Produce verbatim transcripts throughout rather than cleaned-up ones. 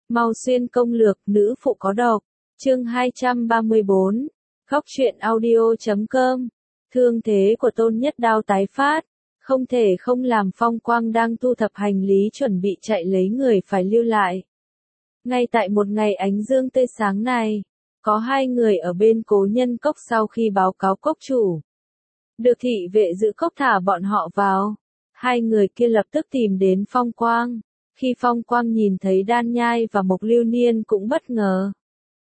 Mau xuyên công lược, nữ phụ có độc. Chương hai trăm ba mươi bốn. Góc truyện audio chấm com. Thương thế của Tôn Nhất Đao tái phát, không thể không làm Phong Quang đang thu thập hành lý chuẩn bị chạy lấy người phải lưu lại. Ngay tại một ngày ánh dương tươi sáng này, có hai người ở bên Cố Nhân Cốc sau khi báo cáo cốc chủ. Được thị vệ giữ cốc thả bọn họ vào. Hai người kia lập tức tìm đến Phong Quang. Khi Phong Quang nhìn thấy Đan Nhai và Mộc Lưu Niên cũng bất ngờ.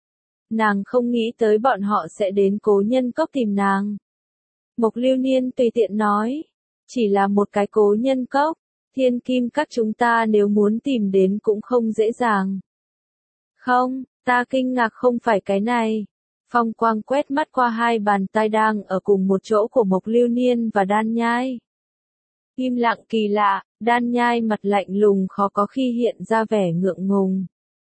Nàng không nghĩ tới bọn họ sẽ đến Cố Nhân Cốc tìm nàng. Mộc Lưu Niên tùy tiện nói, chỉ là một cái Cố Nhân Cốc, Thiên Kim Các chúng ta nếu muốn tìm đến cũng không dễ dàng. Không, ta kinh ngạc không phải cái này. Phong Quang quét mắt qua hai bàn tay đang ở cùng một chỗ của Mộc Lưu Niên và Đan Nhai. Im lặng kỳ lạ, Đan Nhai mặt lạnh lùng khó có khi hiện ra vẻ ngượng ngùng.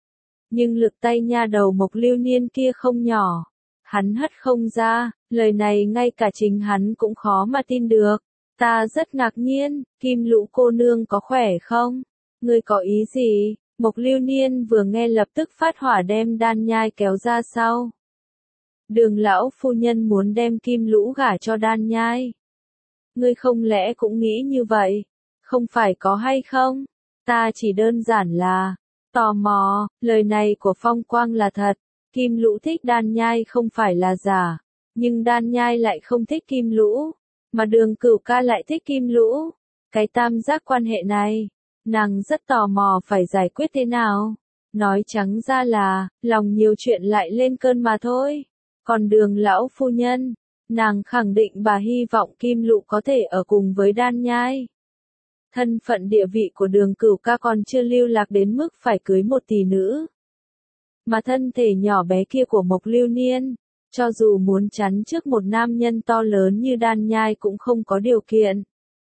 Nhưng lực tay nha đầu Mộc Lưu Niên kia không nhỏ. Hắn hất không ra, lời này ngay cả chính hắn cũng khó mà tin được. Ta rất ngạc nhiên, Kim Lũ cô nương có khỏe không? Ngươi có ý gì? Mộc Lưu Niên vừa nghe lập tức phát hỏa đem Đan Nhai kéo ra sau. Đường lão phu nhân muốn đem Kim Lũ gả cho Đan Nhai. Ngươi không lẽ cũng nghĩ như vậy? Không phải có hay không? Ta chỉ đơn giản là tò mò, lời này của Phong Quang là thật. Kim Lũ thích Đan Nhai không phải là giả, nhưng Đan Nhai lại không thích Kim Lũ, mà Đường Cửu Ca lại thích Kim Lũ. Cái tam giác quan hệ này, nàng rất tò mò phải giải quyết thế nào. Nói trắng ra là, lòng nhiều chuyện lại lên cơn mà thôi. Còn Đường lão phu nhân, nàng khẳng định bà hy vọng Kim Lũ có thể ở cùng với Đan Nhai. Thân phận địa vị của Đường Cửu Ca còn chưa lưu lạc đến mức phải cưới một tỷ nữ. Mà thân thể nhỏ bé kia của Mộc Lưu Niên, cho dù muốn chắn trước một nam nhân to lớn như Đan Nhai cũng không có điều kiện.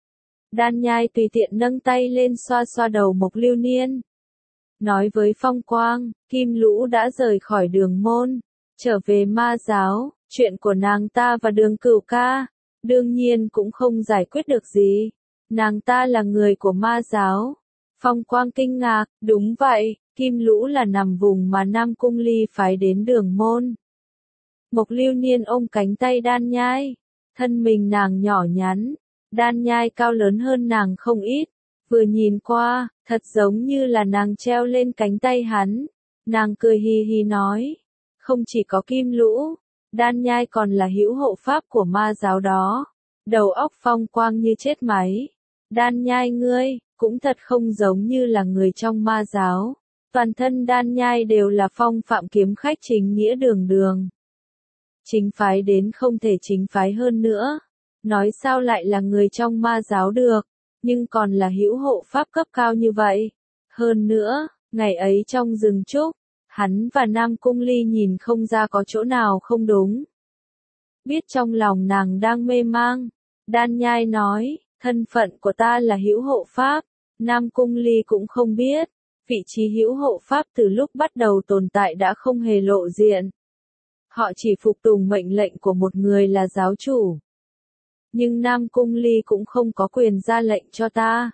Đan Nhai tùy tiện nâng tay lên xoa xoa đầu Mộc Lưu Niên. Nói với Phong Quang, Kim Lũ đã rời khỏi Đường môn, trở về Ma giáo, chuyện của nàng ta và Đường Cửu Ca, đương nhiên cũng không giải quyết được gì. Nàng ta là người của Ma giáo. Phong Quang kinh ngạc, đúng vậy. Kim Lũ là nằm vùng mà Nam Cung Ly phái đến Đường môn. Mộc Lưu Niên ôm cánh tay Đan Nhai. Thân mình nàng nhỏ nhắn. Đan Nhai cao lớn hơn nàng không ít. Vừa nhìn qua, thật giống như là nàng treo lên cánh tay hắn. Nàng cười hì hì nói. Không chỉ có Kim Lũ, Đan Nhai còn là hữu hộ pháp của Ma giáo đó. Đầu óc Phong Quang như chết máy. Đan Nhai ngươi, cũng thật không giống như là người trong Ma giáo. Toàn thân Đan Nhai đều là phong phạm kiếm khách chính nghĩa đường đường. Chính phái đến không thể chính phái hơn nữa. Nói sao lại là người trong Ma giáo được, nhưng còn là hữu hộ pháp cấp cao như vậy. Hơn nữa, ngày ấy trong rừng trúc, hắn và Nam Cung Ly nhìn không ra có chỗ nào không đúng. Biết trong lòng nàng đang mê mang, Đan Nhai nói, thân phận của ta là hữu hộ pháp, Nam Cung Ly cũng không biết. Vị trí hữu hộ pháp từ lúc bắt đầu tồn tại đã không hề lộ diện. Họ chỉ phục tùng mệnh lệnh của một người là giáo chủ. Nhưng Nam Cung Ly cũng không có quyền ra lệnh cho ta.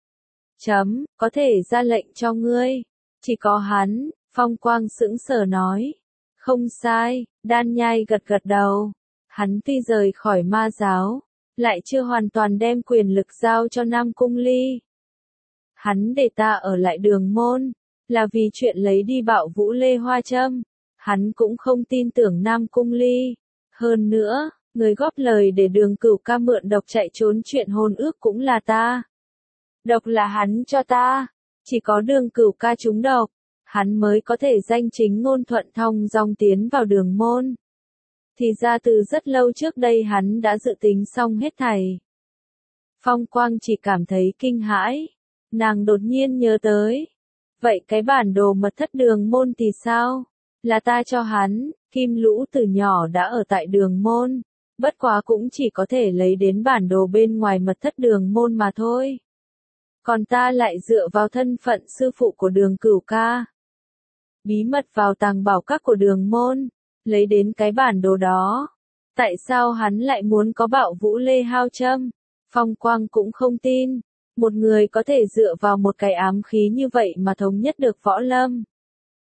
Chấm, có thể ra lệnh cho ngươi. Chỉ có hắn, Phong Quang sững sờ nói. Không sai, Đan Nhai gật gật đầu. Hắn tuy rời khỏi Ma giáo, lại chưa hoàn toàn đem quyền lực giao cho Nam Cung Ly. Hắn để ta ở lại Đường môn, là vì chuyện lấy đi Bạo Vũ Lê Hoa Châm. Hắn cũng không tin tưởng Nam Cung Ly. Hơn nữa, người góp lời để Đường Cửu Ca mượn độc chạy trốn chuyện hôn ước cũng là ta. Độc là hắn cho ta. Chỉ có Đường Cửu Ca trúng độc, hắn mới có thể danh chính ngôn thuận thong dong tiến vào Đường môn. Thì ra từ rất lâu trước đây hắn đã dự tính xong hết thảy. Phong Quang chỉ cảm thấy kinh hãi. Nàng đột nhiên nhớ tới. Vậy cái bản đồ mật thất Đường môn thì sao? Là ta cho hắn. Kim Lũ từ nhỏ đã ở tại Đường môn. Bất quá cũng chỉ có thể lấy đến bản đồ bên ngoài mật thất Đường môn mà thôi. Còn ta lại dựa vào thân phận sư phụ của Đường Cửu Ca. Bí mật vào tàng bảo các của Đường môn. Lấy đến cái bản đồ đó. Tại sao hắn lại muốn có Bạo Vũ Lê Hao Châm? Phong Quang cũng không tin. Một người có thể dựa vào một cái ám khí như vậy mà thống nhất được võ lâm.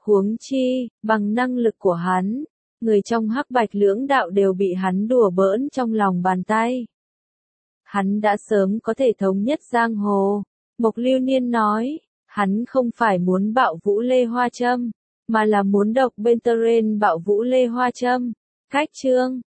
Huống chi, bằng năng lực của hắn, người trong hắc bạch lưỡng đạo đều bị hắn đùa bỡn trong lòng bàn tay. Hắn đã sớm có thể thống nhất giang hồ. Mộc Lưu Niên nói, hắn không phải muốn bạo vũ Lê Hoa Trâm, mà là muốn độc bên Teren bạo vũ Lê Hoa Trâm. Cách chương